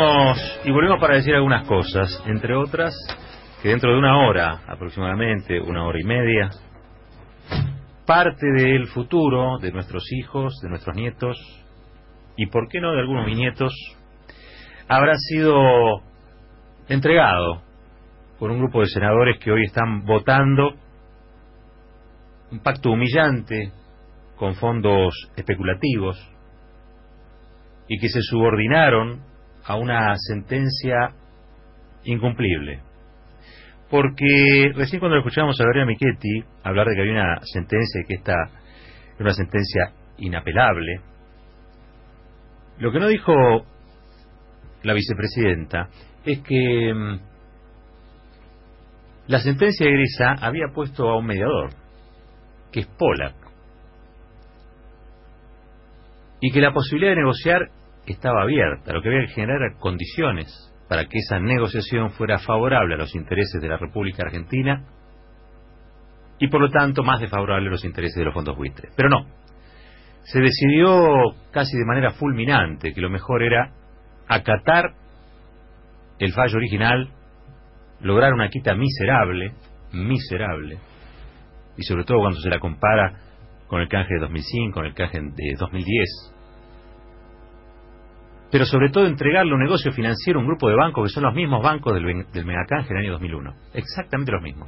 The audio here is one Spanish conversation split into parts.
volvemos para decir algunas cosas, entre otras, que dentro de una hora, aproximadamente, una hora y media, parte del futuro de nuestros hijos, de nuestros nietos, y por qué no de algunos bisnietos, habrá sido entregado por un grupo de senadores que hoy están votando un pacto humillante con fondos especulativos y que se subordinaron a una sentencia incumplible. Porque recién cuando escuchábamos a Gabriela Michetti hablar de que había una sentencia y que esta era una sentencia inapelable, lo que no dijo la vicepresidenta es que la sentencia de Grisa había puesto a un mediador, que es Pollack, y que la posibilidad de negociar estaba abierta. Lo que había que generar eran condiciones para que esa negociación fuera favorable a los intereses de la República Argentina y por lo tanto más desfavorable a los intereses de los fondos buitres. Pero no, se decidió casi de manera fulminante que lo mejor era acatar el fallo original, lograr una quita miserable, y sobre todo cuando se la compara con el canje de 2005, con el canje de 2010, pero sobre todo entregarle un negocio financiero a un grupo de bancos que son los mismos bancos del megacanje del año 2001, exactamente los mismos.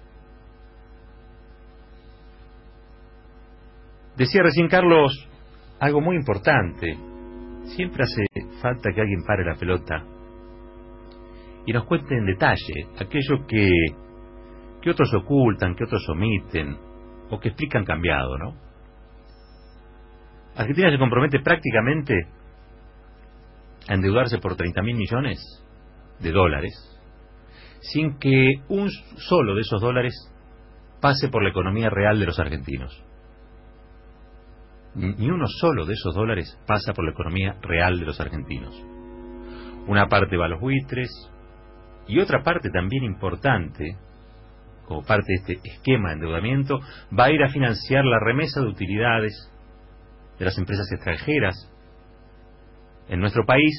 Decía recién Carlos algo muy importante: siempre hace falta que alguien pare la pelota y nos cuente en detalle aquello que otros ocultan, que otros omiten o que explican cambiado, ¿no? Argentina se compromete prácticamente a endeudarse por 30.000 millones de dólares sin que un solo de esos dólares pase por la economía real de los argentinos. Ni uno solo de esos dólares pasa por la economía real de los argentinos. Una parte va a los buitres y otra parte también importante, como parte de este esquema de endeudamiento, va a ir a financiar la remesa de utilidades de las empresas extranjeras en nuestro país.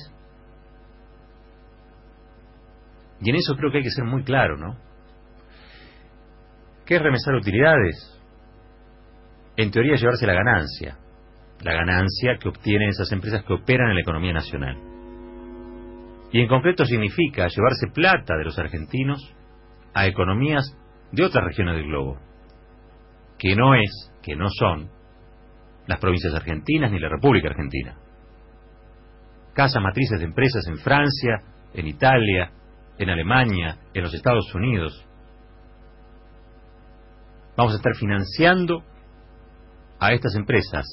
Y en eso creo que hay que ser muy claro, ¿no? ¿Qué es remesar utilidades? En teoría, llevarse la ganancia que obtienen esas empresas que operan en la economía nacional. Y en concreto significa llevarse plata de los argentinos a economías de otras regiones del globo, que no son las provincias argentinas ni la República Argentina. Casas matrices de empresas en Francia, en Italia, en Alemania, en los Estados Unidos. Vamos a estar financiando a estas empresas,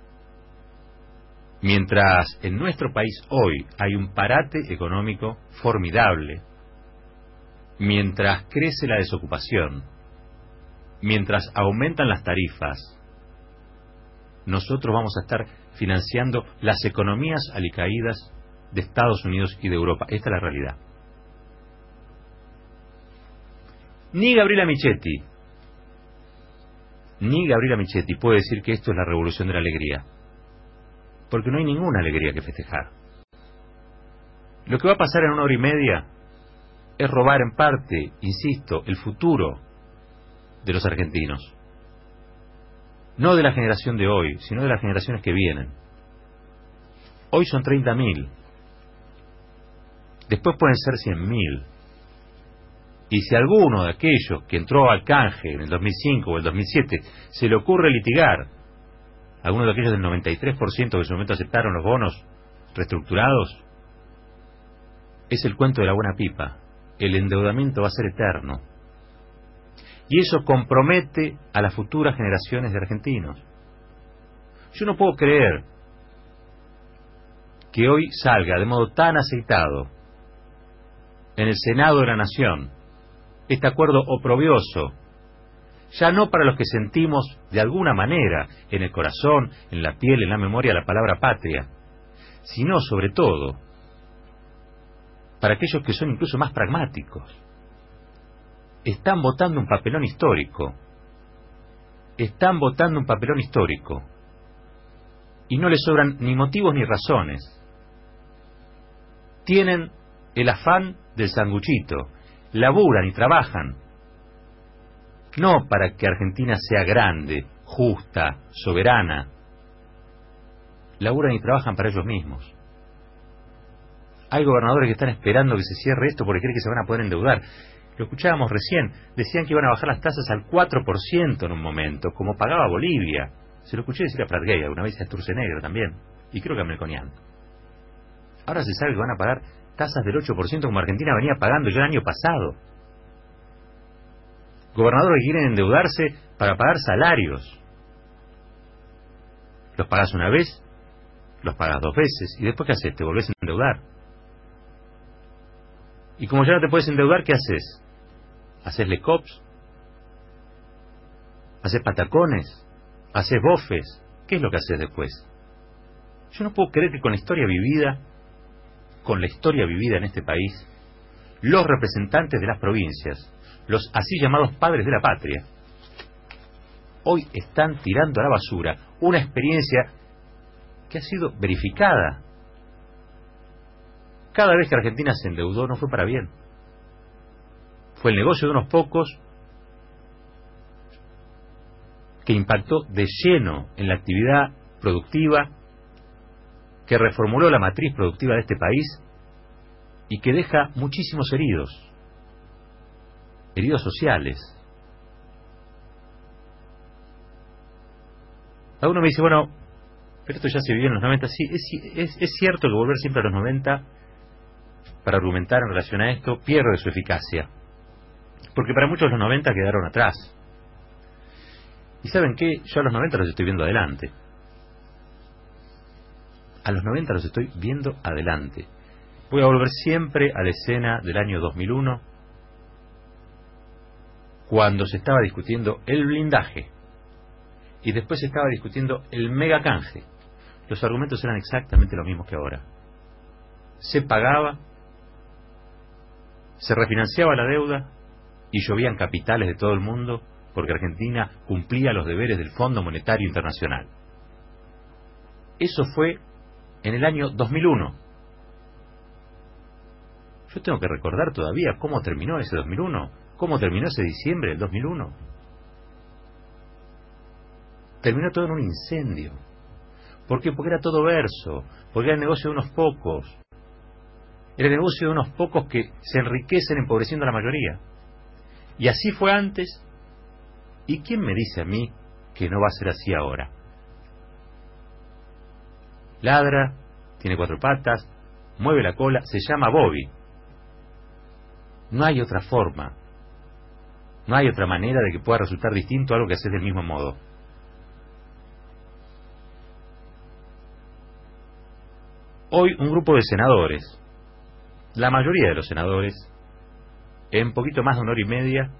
mientras en nuestro país hoy hay un parate económico formidable, mientras crece la desocupación, mientras aumentan las tarifas. Nosotros vamos a estar financiando las economías alicaídas de Estados Unidos y de Europa. Esta es la realidad. Ni Gabriela Michetti puede decir que esto es la revolución de la alegría, porque no hay ninguna alegría que festejar. Lo que va a pasar en una hora y media es robar en parte, insisto, el futuro de los argentinos. No de la generación de hoy, sino de las generaciones que vienen. Hoy son 30.000. Después pueden ser 100.000. Y si alguno de aquellos que entró al canje en el 2005 o el 2007 se le ocurre litigar, algunos de aquellos del 93% que en su momento aceptaron los bonos reestructurados, es el cuento de la buena pipa. El endeudamiento va a ser eterno. Y eso compromete a las futuras generaciones de argentinos. Yo no puedo creer que hoy salga de modo tan aceitado en el Senado de la Nación este acuerdo oprobioso, ya no para los que sentimos de alguna manera en el corazón, en la piel, en la memoria la palabra patria, sino sobre todo para aquellos que son incluso más pragmáticos. Están votando un papelón histórico. Y no les sobran ni motivos ni razones. tienen el afán del sanguchito, laburan y trabajan, no para que Argentina sea grande, justa, soberana. Laburan y trabajan para ellos mismos. Hay gobernadores que están esperando que se cierre esto porque creen que se van a poder endeudar. Lo escuchábamos recién, decían que iban a bajar las tasas al 4% en un momento, como pagaba Bolivia. Se lo escuché decir a Pratgay alguna vez, a Sturzenegger también, y creo que a Melconian. Ahora se sabe que van a pagar tasas del 8% como Argentina venía pagando ya el año pasado. Gobernadores que quieren endeudarse para pagar salarios. Los pagas una vez, los pagas 2 veces, y después ¿qué haces? Te volvés a endeudar. Y como ya no te puedes endeudar, ¿qué haces? ¿Haces lecops? ¿Haces patacones? ¿Haces bofes? ¿Qué es lo que haces después? Yo no puedo creer que con la historia vivida en este país, los representantes de las provincias, los así llamados padres de la patria, hoy están tirando a la basura una experiencia que ha sido verificada. Cada vez que Argentina se endeudó no fue para bien. Fue el negocio de unos pocos que impactó de lleno en la actividad productiva, que reformuló la matriz productiva de este país y que deja muchísimos heridos sociales. Alguno me dice, bueno, pero esto ya se vivió en los 90. Sí, es cierto que volver siempre a los 90 para argumentar en relación a esto pierde su eficacia, porque para muchos los 90 quedaron atrás. ¿Y saben qué? Yo a los 90 los estoy viendo adelante. A los 90 los estoy viendo adelante. Voy a volver siempre a la escena del año 2001, cuando se estaba discutiendo el blindaje y después se estaba discutiendo el megacanje. Los argumentos eran exactamente los mismos que ahora. Se pagaba, se refinanciaba la deuda y llovían capitales de todo el mundo porque Argentina cumplía los deberes del Fondo Monetario Internacional. Eso fue en el año 2001. Yo tengo que recordar todavía cómo terminó ese 2001, cómo terminó ese diciembre del 2001. Terminó todo en un incendio. ¿Por qué? Porque era todo verso, porque era el negocio de unos pocos. Era el negocio de unos pocos que se enriquecen empobreciendo a la mayoría. Y así fue antes. ¿Y quién me dice a mí que no va a ser así ahora? Ladra, tiene 4 patas, mueve la cola, se llama Bobby. No hay otra forma. No hay otra manera de que pueda resultar distinto a algo que haces del mismo modo. Hoy un grupo de senadores, la mayoría de los senadores, en poquito más de 1 hora y media,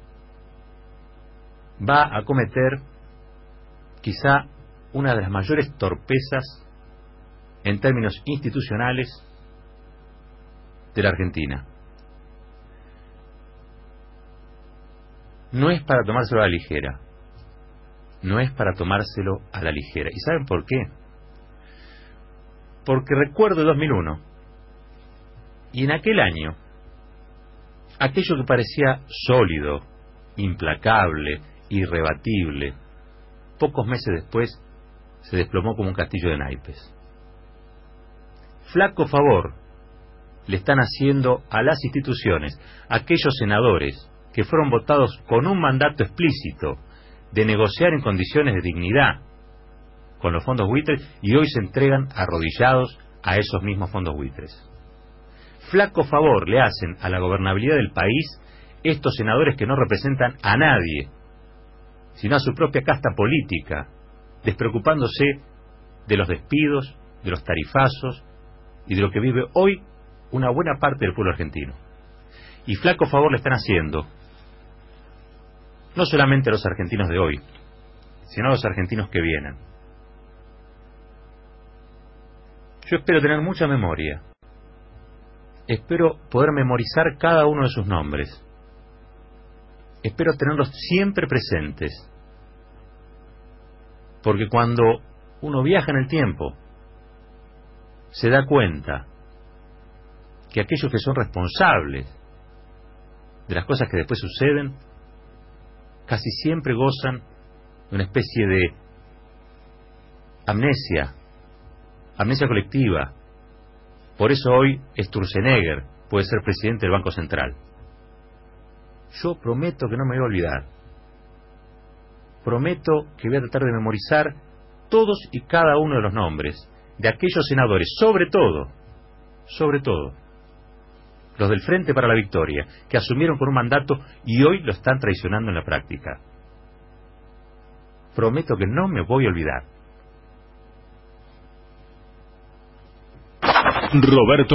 va a cometer quizá una de las mayores torpezas en términos institucionales de la Argentina. No es para tomárselo a la ligera. No es para tomárselo a la ligera. ¿Y saben por qué? Porque recuerdo el 2001, y en aquel año, aquello que parecía sólido, implacable, irrebatible, pocos meses después se desplomó como un castillo de naipes. Flaco favor le están haciendo a las instituciones, a aquellos senadores que fueron votados con un mandato explícito de negociar en condiciones de dignidad con los fondos buitres, y hoy se entregan arrodillados a esos mismos fondos buitres. Flaco favor le hacen a la gobernabilidad del país estos senadores que no representan a nadie, sino a su propia casta política, despreocupándose de los despidos, de los tarifazos y de lo que vive hoy una buena parte del pueblo argentino. Y flaco favor le están haciendo no solamente a los argentinos de hoy, sino a los argentinos que vienen. Yo espero tener mucha memoria. Espero poder memorizar cada uno de sus nombres. Espero tenerlos siempre presentes. Porque cuando uno viaja en el tiempo, se da cuenta que aquellos que son responsables de las cosas que después suceden casi siempre gozan de una especie de amnesia colectiva. Por eso hoy Sturzenegger puede ser presidente del Banco Central. Yo prometo que no me voy a olvidar. Prometo que voy a tratar de memorizar todos y cada uno de los nombres de aquellos senadores, sobre todo, los del Frente para la Victoria, que asumieron con un mandato y hoy lo están traicionando en la práctica. Prometo que no me voy a olvidar. Roberto